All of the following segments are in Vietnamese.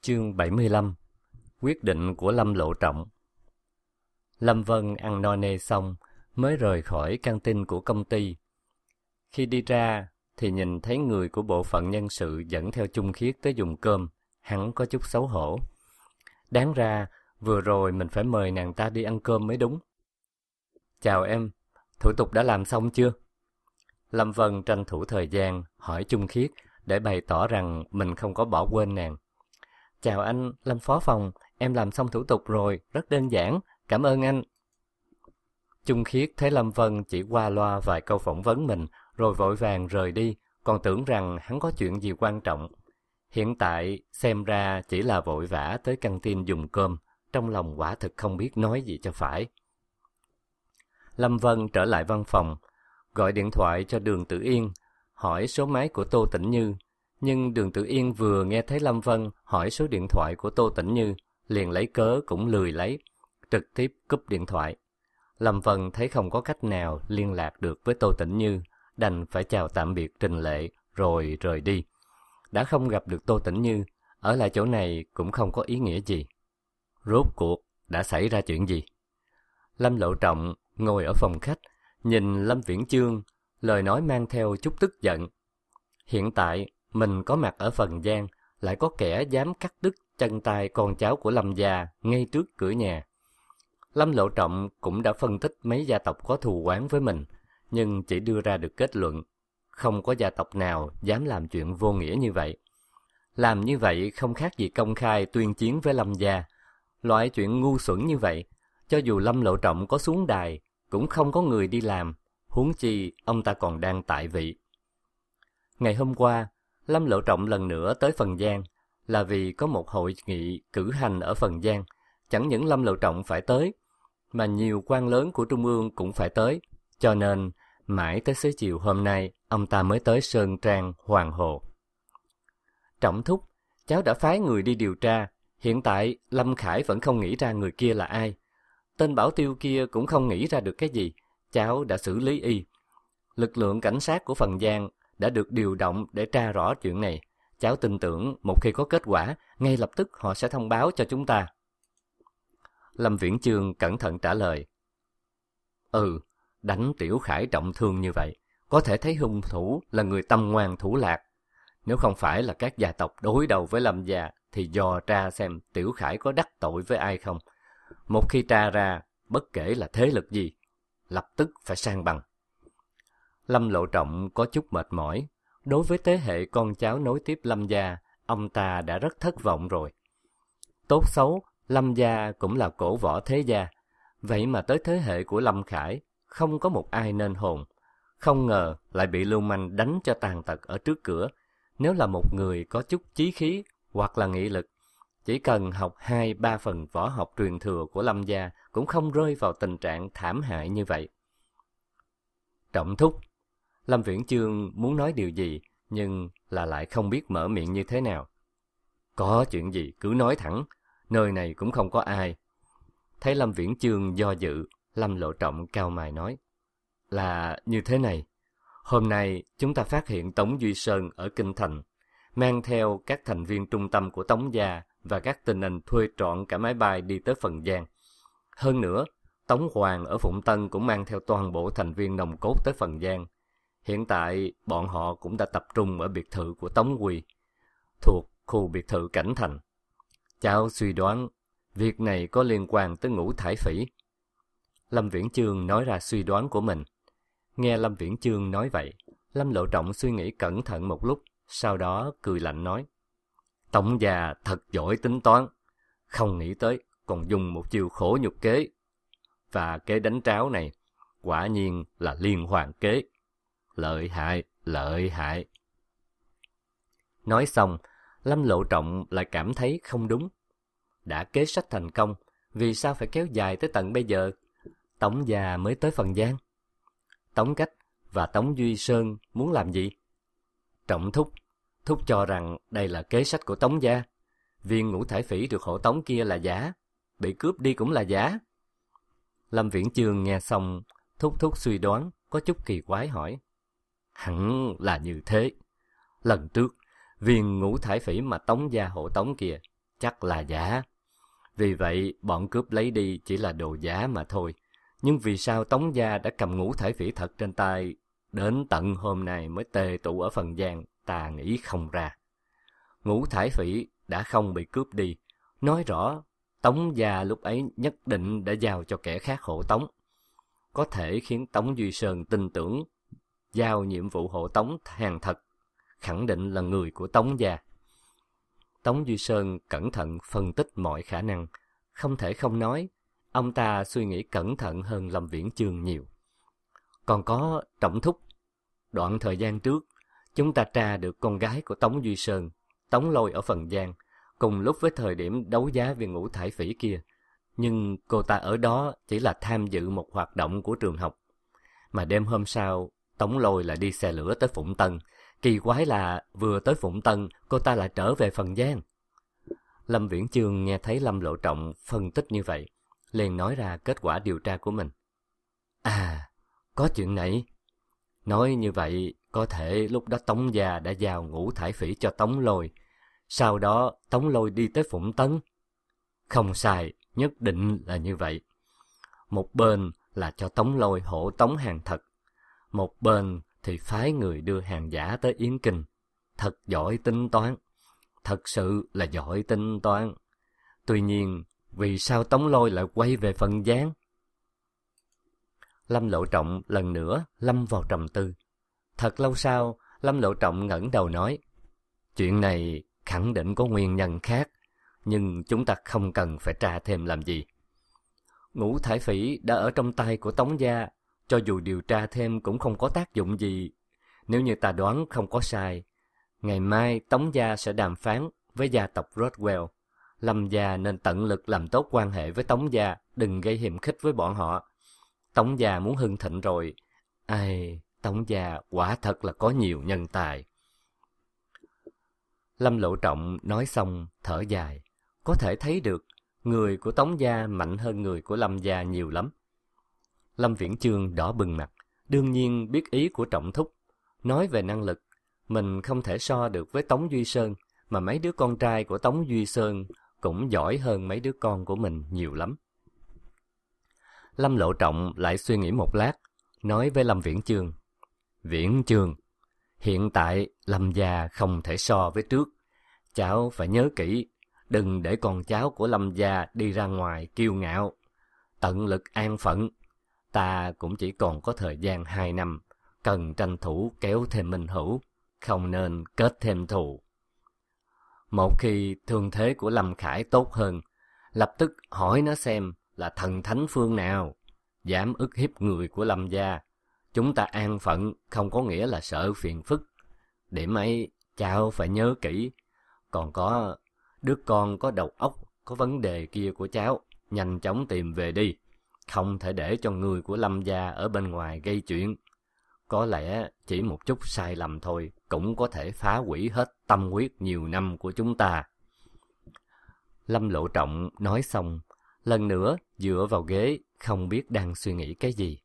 Chương 75. Quyết định của Lâm Lộ Trọng. Lâm Vân ăn no nê xong mới rời khỏi căng tin của công ty. Khi đi ra thì nhìn thấy người của bộ phận nhân sự dẫn theo Chung Khiết tới dùng cơm, hắn có chút xấu hổ. Đáng ra vừa rồi mình phải mời nàng ta đi ăn cơm mới đúng. Chào em, thủ tục đã làm xong chưa? Lâm Vân tranh thủ thời gian hỏi Chung Khiết để bày tỏ rằng mình không có bỏ quên nàng. Chào anh, Lâm Phó Phòng, em làm xong thủ tục rồi, rất đơn giản, cảm ơn anh. Chung Khiết thấy Lâm Vân chỉ qua loa vài câu phỏng vấn mình, rồi vội vàng rời đi, còn tưởng rằng hắn có chuyện gì quan trọng. Hiện tại, xem ra chỉ là vội vã tới căng tin dùng cơm, trong lòng quả thực không biết nói gì cho phải. Lâm Vân trở lại văn phòng, gọi điện thoại cho Đường Tử Yên, hỏi số máy của Tô Tĩnh Như. Nhưng Đường Tử Yên vừa nghe thấy Lâm Vân hỏi số điện thoại của Tô Tĩnh Như, liền lấy cớ cũng lười lấy, trực tiếp cúp điện thoại. Lâm Vân thấy không có cách nào liên lạc được với Tô Tĩnh Như, đành phải chào tạm biệt Trình Lệ rồi rời đi. Đã không gặp được Tô Tĩnh Như, ở lại chỗ này cũng không có ý nghĩa gì. Rốt cuộc đã xảy ra chuyện gì? Lâm Lộ Trọng ngồi ở phòng khách, nhìn Lâm Viễn Chương, lời nói mang theo chút tức giận. Hiện tại mình có mặt ở Phần Giang, lại có kẻ dám cắt đứt chân tay con cháu của Lâm gia ngay trước cửa nhà. Lâm Lộ Trọng cũng đã phân tích mấy gia tộc có thù oán với mình, nhưng chỉ đưa ra được kết luận, không có gia tộc nào dám làm chuyện vô nghĩa như vậy. Làm như vậy không khác gì công khai tuyên chiến với Lâm gia. Loại chuyện ngu xuẩn như vậy, cho dù Lâm Lộ Trọng có xuống đài, cũng không có người đi làm, huống chi ông ta còn đang tại vị. Ngày hôm qua, Lâm Lộ Trọng lần nữa tới Phần Giang, là vì có một hội nghị cử hành ở Phần Giang. Chẳng những Lâm Lộ Trọng phải tới, mà nhiều quan lớn của Trung ương cũng phải tới, cho nên mãi tới xế chiều hôm nay, ông ta mới tới Sơn Trang Hoàng Hồ. Trọng thúc, cháu đã phái người đi điều tra, hiện tại Lâm Khải vẫn không nghĩ ra người kia là ai. Tên Bảo Tiêu kia cũng không nghĩ ra được cái gì, cháu đã xử lý y. Lực lượng cảnh sát của Phần Giang đã được điều động để tra rõ chuyện này. Cháu tin tưởng một khi có kết quả, ngay lập tức họ sẽ thông báo cho chúng ta. Lâm Viễn Chương cẩn thận trả lời. Đánh Tiểu Khải trọng thương như vậy, có thể thấy hung thủ là người tâm ngoan thủ lạc. Nếu không phải là các gia tộc đối đầu với Lâm gia, thì dò tra xem Tiểu Khải có đắc tội với ai không. Một khi tra ra, bất kể là thế lực gì, lập tức phải san bằng. Lâm Lộ Trọng có chút mệt mỏi. Đối với thế hệ con cháu nối tiếp Lâm gia, ông ta đã rất thất vọng rồi. Tốt xấu, Lâm gia cũng là cổ võ thế gia. Vậy mà tới thế hệ của Lâm Khải, không có một ai nên hồn. Không ngờ lại bị lưu manh đánh cho tàn tật ở trước cửa. Nếu là một người có chút chí khí hoặc là nghị lực, chỉ cần học 2-3 phần võ học truyền thừa của Lâm gia cũng không rơi vào tình trạng thảm hại như vậy. Trọng thúc, Lâm Viễn Chương muốn nói điều gì, nhưng lại không biết mở miệng như thế nào. Có chuyện gì cứ nói thẳng, nơi này cũng không có ai. Thấy Lâm Viễn Chương do dự, Lâm Lộ Trọng cau mày nói. Là như thế này, hôm nay chúng ta phát hiện Tống Duy Sơn ở Kinh Thành, mang theo các thành viên trung tâm của Tống gia và các tình anh thuê trọn cả máy bay đi tới Phần Giang. Hơn nữa, Tống Hoàng ở Phụng Tân cũng mang theo toàn bộ thành viên nòng cốt tới Phần Giang. Hiện tại, bọn họ cũng đã tập trung ở biệt thự của Tống Quỳ, thuộc khu biệt thự Cảnh Thành. Cháu suy đoán, việc này có liên quan tới Ngũ Thải Phỉ. Lâm Viễn Chương nói ra suy đoán của mình. Nghe Lâm Viễn Chương nói vậy, Lâm Lộ Trọng suy nghĩ cẩn thận một lúc, sau đó cười lạnh nói. Tống gia thật giỏi tính toán, không nghĩ tới còn dùng một chiêu khổ nhục kế. Và kế đánh tráo này, quả nhiên là liên hoàn kế. Lợi hại, lợi hại. Nói xong, Lâm Lộ Trọng lại cảm thấy không đúng. Đã kế sách thành công, vì sao phải kéo dài tới tận bây giờ? Tống gia mới tới Phần Giang. Tống Cách và Tống Duy Sơn muốn làm gì? Trọng thúc cho rằng đây là kế sách của Tống gia. Viên Ngũ Thải Phỉ được hộ tống kia là giả, bị cướp đi cũng là giả. Lâm Viễn Chương nghe xong, thúc suy đoán, có chút kỳ quái hỏi. Hẳn là như thế. Lần trước, viên Ngũ Thải Phỉ mà Tống gia hộ tống kia, chắc là giả. Vì vậy, bọn cướp lấy đi chỉ là đồ giả mà thôi. Nhưng vì sao Tống gia đã cầm ngũ thải phỉ thật trên tay, đến tận hôm nay mới tề tụ ở Phần Giang, ta nghĩ không ra. Ngũ thải phỉ đã không bị cướp đi, nói rõ Tống gia lúc ấy nhất định đã giao cho kẻ khác hộ tống. Có thể khiến Tống Duy Sơn tin tưởng, giao nhiệm vụ hộ tống hàng thật, khẳng định là người của Tống gia. Tống Duy Sơn cẩn thận phân tích mọi khả năng, không thể không nói, ông ta suy nghĩ cẩn thận hơn Lâm Viễn Chương nhiều. Còn có Trọng Thúc, đoạn thời gian trước, chúng ta tra được con gái của Tống Duy Sơn, Tống Lôi ở Phần Giang, cùng lúc với thời điểm đấu giá viên ngũ thải phỉ kia. Nhưng cô ta ở đó chỉ là tham dự một hoạt động của trường học. Mà đêm hôm sau, Tống Lôi lại đi xe lửa tới Phụng Tân. Kỳ quái là vừa tới Phụng Tân, cô ta lại trở về Phần Giang. Lâm Viễn Chương nghe thấy Lâm Lộ Trọng phân tích như vậy, liền nói ra kết quả điều tra của mình. À, có chuyện này. Nói như vậy, có thể lúc đó Tống gia đã giao ngũ thải phỉ cho Tống Lôi. Sau đó Tống Lôi đi tới Phụng Tân. Không sai, nhất định là như vậy. Một bên là cho Tống Lôi hộ tống hàng thật, một bên thì phái người đưa hàng giả tới Yến Kinh. Thật giỏi tính toán, thật sự là giỏi tính toán. Tuy nhiên, vì sao Tống Lôi lại quay về Phần Giang? Lâm Lộ Trọng lần nữa lâm vào trầm tư. Thật lâu sau, Lâm Lộ Trọng ngẩng đầu nói, chuyện này khẳng định có nguyên nhân khác, nhưng chúng ta không cần phải tra thêm làm gì. Ngũ thải phỉ đã ở trong tay của Tống gia, cho dù điều tra thêm cũng không có tác dụng gì. Nếu như ta đoán không có sai, ngày mai Tống gia sẽ đàm phán với gia tộc Rothwell. Lâm gia nên tận lực làm tốt quan hệ với Tống gia, đừng gây hiềm khích với bọn họ. Tống gia muốn hưng thịnh rồi. Ai, Tống gia quả thật là có nhiều nhân tài. Lâm Lộ Trọng nói xong thở dài. Có thể thấy được người của Tống gia mạnh hơn người của Lâm gia nhiều lắm. Lâm Viễn Chương đỏ bừng mặt, đương nhiên biết ý của Trọng Thúc. Nói về năng lực, mình không thể so được với Tống Duy Sơn, mà mấy đứa con trai của Tống Duy Sơn cũng giỏi hơn mấy đứa con của mình nhiều lắm. Lâm Lộ Trọng lại suy nghĩ một lát, nói với Lâm Viễn Chương. Viễn Chương, hiện tại Lâm gia không thể so với trước. Cháu phải nhớ kỹ, đừng để con cháu của Lâm gia đi ra ngoài kiêu ngạo. Tận lực an phận. Ta cũng chỉ còn có thời gian 2 năm, cần tranh thủ kéo thêm minh hữu, không nên kết thêm thù. Một khi thương thế của Lâm Khải tốt hơn, lập tức hỏi nó xem là thần thánh phương nào, dám ức hiếp người của Lâm gia. Chúng ta an phận không có nghĩa là sợ phiền phức. Điểm ấy cháu phải nhớ kỹ. Còn có đứa con có đầu óc, có vấn đề kia của cháu, nhanh chóng tìm về đi. Không thể để cho người của Lâm gia ở bên ngoài gây chuyện. Có lẽ chỉ một chút sai lầm thôi cũng có thể phá hủy hết tâm huyết nhiều năm của chúng ta. Lâm Lộ Trọng nói xong, lần nữa dựa vào ghế, không biết đang suy nghĩ cái gì.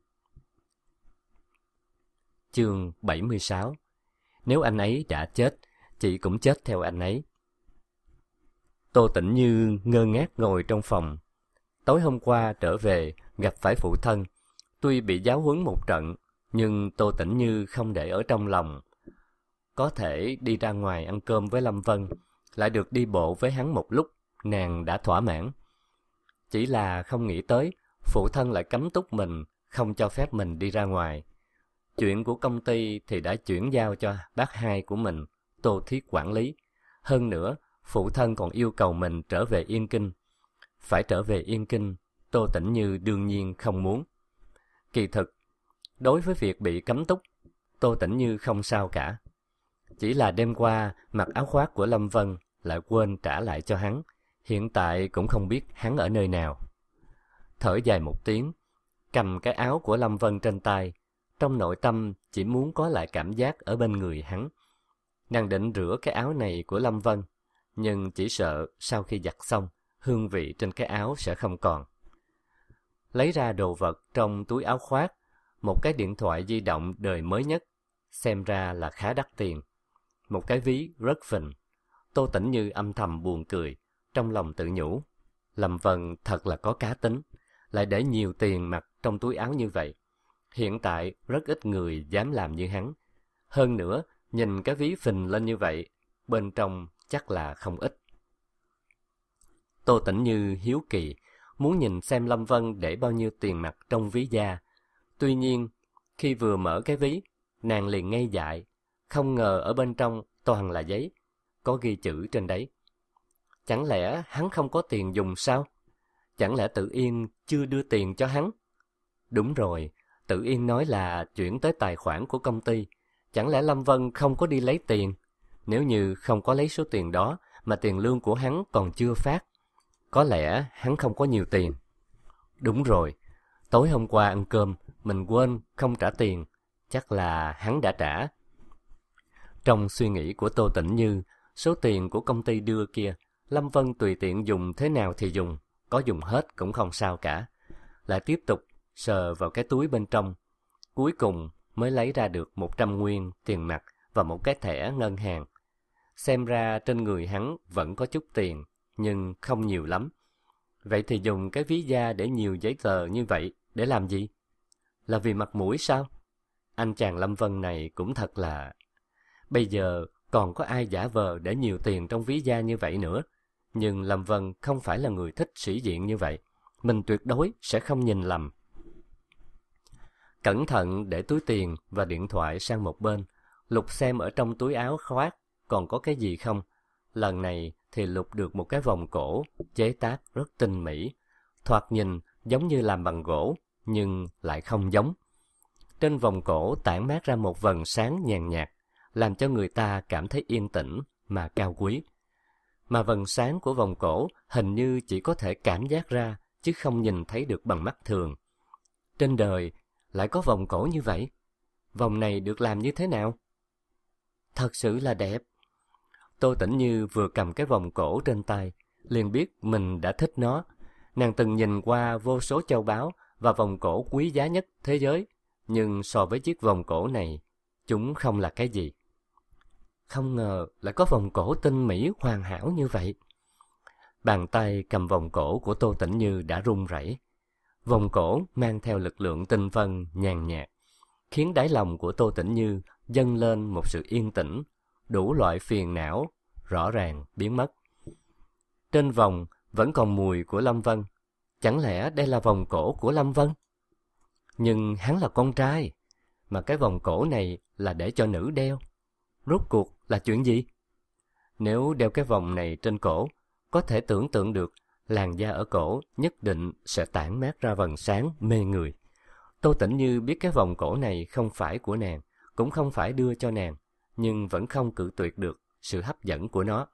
Chương 76. Nếu anh ấy đã chết, chị cũng chết theo anh ấy. Tô Tĩnh Như ngơ ngác ngồi trong phòng. Tối hôm qua trở về, gặp phải phụ thân. Tuy bị giáo huấn một trận, nhưng Tô Tĩnh Như không để ở trong lòng. Có thể đi ra ngoài ăn cơm với Lâm Vân, lại được đi bộ với hắn một lúc, nàng đã thỏa mãn. Chỉ là không nghĩ tới, phụ thân lại cấm túc mình, không cho phép mình đi ra ngoài. Chuyện của công ty thì đã chuyển giao cho bác hai của mình, Tô Thiết quản lý. Hơn nữa, phụ thân còn yêu cầu mình trở về Yên Kinh. Phải trở về Yên Kinh, Tô Tĩnh Như đương nhiên không muốn. Kỳ thực, đối với việc bị cấm túc, Tô Tĩnh Như không sao cả. Chỉ là đêm qua mặc áo khoác của Lâm Vân lại quên trả lại cho hắn, hiện tại cũng không biết hắn ở nơi nào. Thở dài một tiếng, cầm cái áo của Lâm Vân trên tay, trong nội tâm chỉ muốn có lại cảm giác ở bên người hắn. Nàng định rửa cái áo này của Lâm Vân, nhưng chỉ sợ sau khi giặt xong, hương vị trên cái áo sẽ không còn. Lấy ra đồ vật trong túi áo khoác, một cái điện thoại di động đời mới nhất, xem ra là khá đắt tiền. Một cái ví rất phình, Tô Tĩnh Như âm thầm buồn cười, trong lòng tự nhủ. Lâm Vân thật là có cá tính, lại để nhiều tiền mặt trong túi áo như vậy. Hiện tại rất ít người dám làm như hắn. Hơn nữa, nhìn cái ví phình lên như vậy, bên trong chắc là không ít. Tô Tĩnh Như hiếu kỳ, muốn nhìn xem Lâm Vân để bao nhiêu tiền mặt trong ví da. Tuy nhiên, khi vừa mở cái ví, nàng liền ngây dại, không ngờ ở bên trong toàn là giấy, có ghi chữ trên đấy. Chẳng lẽ hắn không có tiền dùng sao? Chẳng lẽ Tự Yên chưa đưa tiền cho hắn? Đúng rồi, Tự Yên nói là chuyển tới tài khoản của công ty. Chẳng lẽ Lâm Vân không có đi lấy tiền? Nếu như không có lấy số tiền đó, mà tiền lương của hắn còn chưa phát, có lẽ hắn không có nhiều tiền. Đúng rồi, tối hôm qua ăn cơm, mình quên không trả tiền, chắc là hắn đã trả. Trong suy nghĩ của Tô Tĩnh Như, số tiền của công ty đưa kia, Lâm Vân tùy tiện dùng thế nào thì dùng, có dùng hết cũng không sao cả. Lại tiếp tục sờ vào cái túi bên trong, cuối cùng mới lấy ra được 100 nguyên tiền mặt và một cái thẻ ngân hàng. Xem ra trên người hắn vẫn có chút tiền, nhưng không nhiều lắm. Vậy thì dùng cái ví da để nhiều giấy tờ như vậy để làm gì? Là vì mặt mũi sao? Anh chàng Lâm Vân này cũng thật là... Bây giờ còn có ai giả vờ để nhiều tiền trong ví da như vậy nữa. Nhưng Lâm Vân không phải là người thích sĩ diện như vậy. Mình tuyệt đối sẽ không nhìn lầm. Cẩn thận để túi tiền và điện thoại sang một bên, lục xem ở trong túi áo khoác còn có cái gì không. Lần này thì lục được một cái vòng cổ chế tác rất tinh mỹ, thoạt nhìn giống như làm bằng gỗ nhưng lại không giống. Trên vòng cổ tản mát ra một vầng sáng nhàn nhạt, làm cho người ta cảm thấy yên tĩnh mà cao quý. Mà vầng sáng của vòng cổ hình như chỉ có thể cảm giác ra chứ không nhìn thấy được bằng mắt thường. Trên đời lại có vòng cổ như vậy? Vòng này được làm như thế nào? Thật sự là đẹp. Tô Tĩnh Như vừa cầm cái vòng cổ trên tay, liền biết mình đã thích nó. Nàng từng nhìn qua vô số châu báu và vòng cổ quý giá nhất thế giới, nhưng so với chiếc vòng cổ này, chúng không là cái gì. Không ngờ lại có vòng cổ tinh mỹ hoàn hảo như vậy. Bàn tay cầm vòng cổ của Tô Tĩnh Như đã run rẩy. Vòng cổ mang theo lực lượng tinh vân nhàn nhạt, khiến đáy lòng của Tô Tĩnh Như dâng lên một sự yên tĩnh, đủ loại phiền não rõ ràng biến mất. Trên vòng vẫn còn mùi của Lâm Vân. Chẳng lẽ đây là vòng cổ của Lâm Vân? Nhưng hắn là con trai, mà cái vòng cổ này là để cho nữ đeo. Rốt cuộc là chuyện gì? Nếu đeo cái vòng này trên cổ, có thể tưởng tượng được làn da ở cổ nhất định sẽ tản mát ra vầng sáng mê người. Tô Tĩnh Như biết cái vòng cổ này không phải của nàng, cũng không phải đưa cho nàng, nhưng vẫn không cự tuyệt được sự hấp dẫn của nó.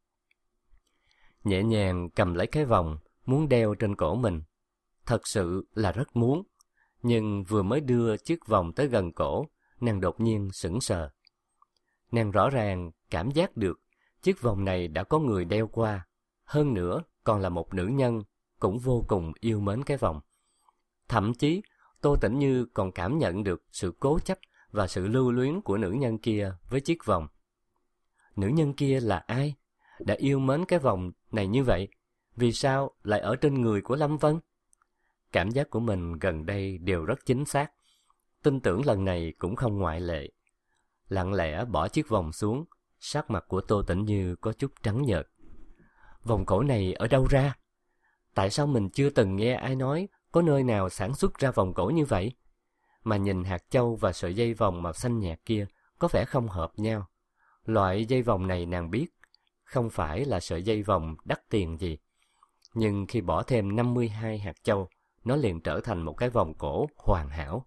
Nhẹ nhàng cầm lấy cái vòng, muốn đeo trên cổ mình. Thật sự là rất muốn, nhưng vừa mới đưa chiếc vòng tới gần cổ, nàng đột nhiên sững sờ. Nàng rõ ràng cảm giác được chiếc vòng này đã có người đeo qua, hơn nữa còn là một nữ nhân cũng vô cùng yêu mến cái vòng. Thậm chí Tô Tĩnh Như còn cảm nhận được sự cố chấp và sự lưu luyến của nữ nhân kia với chiếc vòng. Nữ nhân kia là ai? Đã yêu mến cái vòng này như vậy, vì sao lại ở trên người của Lâm Vân? Cảm giác của mình gần đây đều rất chính xác, tin tưởng lần này cũng không ngoại lệ. Lặng lẽ bỏ chiếc vòng xuống, sắc mặt của Tô Tĩnh Như có chút trắng nhợt. Vòng cổ này ở đâu ra? Tại sao mình chưa từng nghe ai nói có nơi nào sản xuất ra vòng cổ như vậy? Mà nhìn hạt châu và sợi dây vòng màu xanh nhạt kia có vẻ không hợp nhau. Loại dây vòng này nàng biết, không phải là sợi dây vòng đắt tiền gì. Nhưng khi bỏ thêm 52 hạt châu, nó liền trở thành một cái vòng cổ hoàn hảo.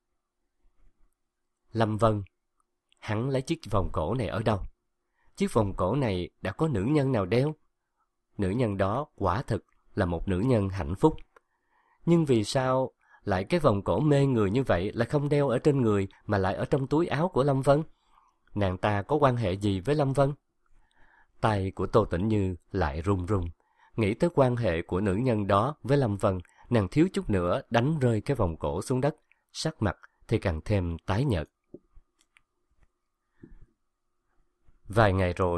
Lâm Vân, hắn lấy chiếc vòng cổ này ở đâu? Chiếc vòng cổ này đã có nữ nhân nào đeo? Nữ nhân đó quả thực là một nữ nhân hạnh phúc. Nhưng vì sao lại cái vòng cổ mê người như vậy lại không đeo ở trên người mà lại ở trong túi áo của Lâm Vân? Nàng ta có quan hệ gì với Lâm Vân? Tay của Tô Tĩnh Như lại run run. Nghĩ tới quan hệ của nữ nhân đó với Lâm Vân, nàng thiếu chút nữa đánh rơi cái vòng cổ xuống đất, sắc mặt thì càng thêm tái nhợt. Vài ngày rồi,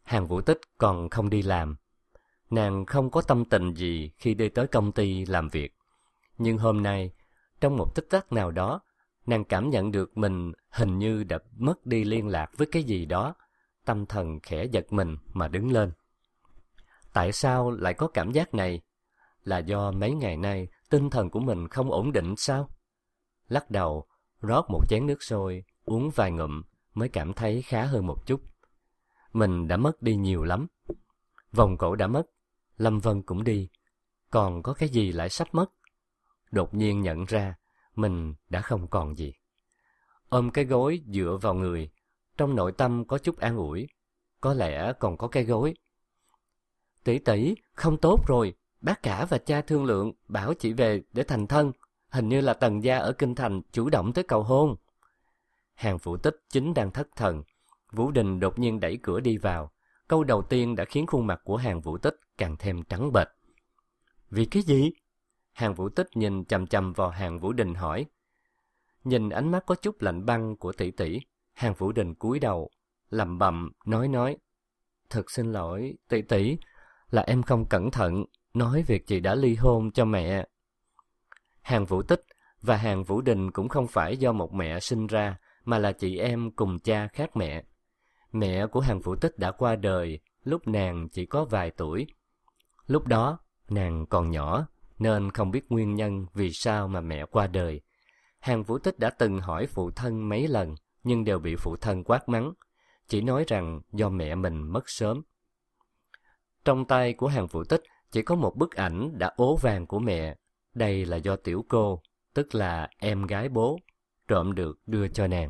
Hàn Vũ Tích còn không đi làm. Nàng không có tâm tình gì khi đi tới công ty làm việc. Nhưng hôm nay, trong một tích tắc nào đó, nàng cảm nhận được mình hình như đã mất đi liên lạc với cái gì đó. Tâm thần khẽ giật mình mà đứng lên. Tại sao lại có cảm giác này? Là do mấy ngày nay tinh thần của mình không ổn định sao? Lắc đầu, rót một chén nước sôi, uống vài ngụm mới cảm thấy khá hơn một chút. Mình đã mất đi nhiều lắm. Vòng cổ đã mất, Lâm Vân cũng đi. Còn có cái gì lại sắp mất? Đột nhiên nhận ra mình đã không còn gì. Ôm cái gối dựa vào người, trong nội tâm có chút an ủi. Có lẽ còn có cái gối. Tỷ tỷ, không tốt rồi. Bác cả và cha thương lượng bảo chị về để thành thân. Hình như là Tần gia ở Kinh Thành chủ động tới cầu hôn. Hàn Vũ Tích chính đang thất thần. Vũ Đình đột nhiên đẩy cửa đi vào. Câu đầu tiên đã khiến khuôn mặt của Hàn Vũ Tích càng thêm trắng bệch. Vì cái gì? Hàn Vũ Tích nhìn chằm chằm vào Hàn Vũ Đình hỏi. Nhìn ánh mắt có chút lạnh băng của tỷ tỷ, Hàn Vũ Đình cúi đầu, lẩm bẩm nói. Thật xin lỗi, tỷ tỷ, là em không cẩn thận, nói việc chị đã ly hôn cho mẹ. Hàn Vũ Tích và Hàn Vũ Đình cũng không phải do một mẹ sinh ra, mà là chị em cùng cha khác mẹ. Mẹ của Hàn Vũ Tích đã qua đời lúc nàng chỉ có vài tuổi. Lúc đó, nàng còn nhỏ, nên không biết nguyên nhân vì sao mà mẹ qua đời. Hàn Vũ Tích đã từng hỏi phụ thân mấy lần, nhưng đều bị phụ thân quát mắng, chỉ nói rằng do mẹ mình mất sớm. Trong tay của Hàn Vũ Tích chỉ có một bức ảnh đã ố vàng của mẹ. Đây là do tiểu cô, tức là em gái bố, trộm được đưa cho nàng.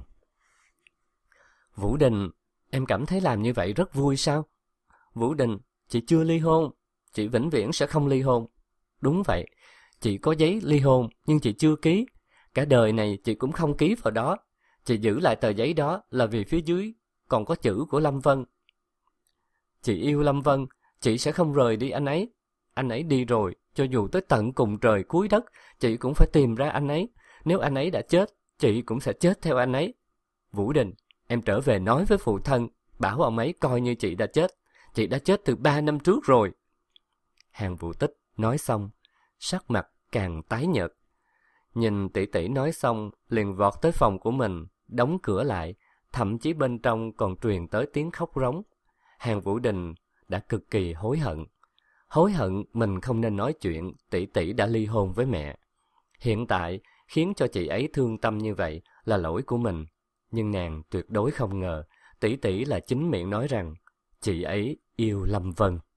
Vũ Đình, em cảm thấy làm như vậy rất vui sao? Vũ Đình, chị chưa ly hôn, chị vĩnh viễn sẽ không ly hôn. Đúng vậy, chị có giấy ly hôn nhưng chị chưa ký. Cả đời này chị cũng không ký vào đó. Chị giữ lại tờ giấy đó là vì phía dưới còn có chữ của Lâm Vân. Chị yêu Lâm Vân, chị sẽ không rời đi anh ấy. Anh ấy đi rồi, cho dù tới tận cùng trời cuối đất, chị cũng phải tìm ra anh ấy. Nếu anh ấy đã chết, chị cũng sẽ chết theo anh ấy. Vũ Đình, em trở về nói với phụ thân, bảo ông ấy coi như chị đã chết. Chị đã chết từ 3 năm trước rồi. Hàn Vũ Tích nói xong, sắc mặt càng tái nhợt. Nhìn tỷ tỷ nói xong, liền vọt tới phòng của mình, đóng cửa lại, thậm chí bên trong còn truyền tới tiếng khóc rống. Hàn Vũ Đình đã cực kỳ hối hận. Hối hận mình không nên nói chuyện tỷ tỷ đã ly hôn với mẹ. Hiện tại, khiến cho chị ấy thương tâm như vậy là lỗi của mình. Nhưng nàng tuyệt đối không ngờ, tỷ tỷ là chính miệng nói rằng chị ấy yêu Lâm Vân.